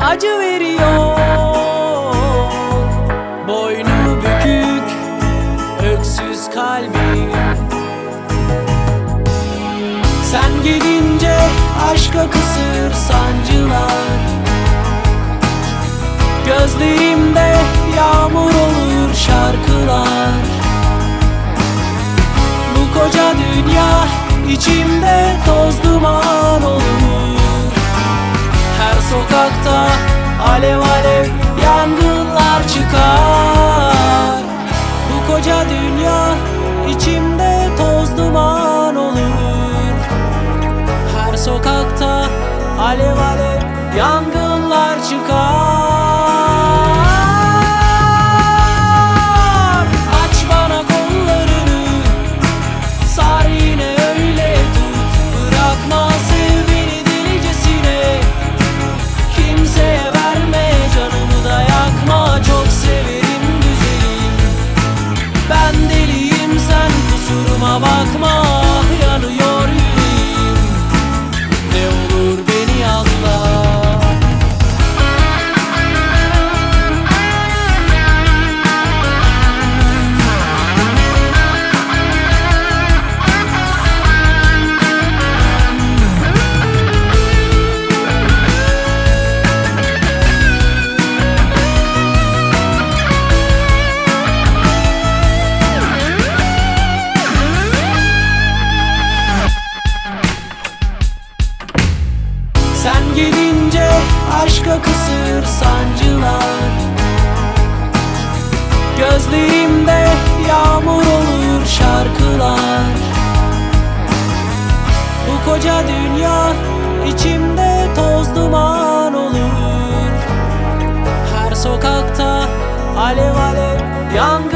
acı veriyor. Boynu bükük, öksüz kalbim. Sen gelince aşka kısır sancılar. Gözlerimde yağmur olur şarkılar. Bu koca dünya içimde toz duman olur. Her sokakta alev alev yangınlar çıkar. Bu koca dünya içimde toz duman olur. Her sokakta alev alev yangınlar çıkar. Aç bana kollarını, sar yine öyle tut. Bırakma, sev beni delicesine. Kimseye verme, canımı da yakma. Çok severim güzelim, ben deliyim, sen kusuruma bakma. Yanıyor yüreğim, ne olur beni anla. Sen gelince aşka kısır sancılar. Gözlerimde yağmur olur şarkılar. Bu koca dünya içimde toz duman olur. Her sokakta alev alev yangın.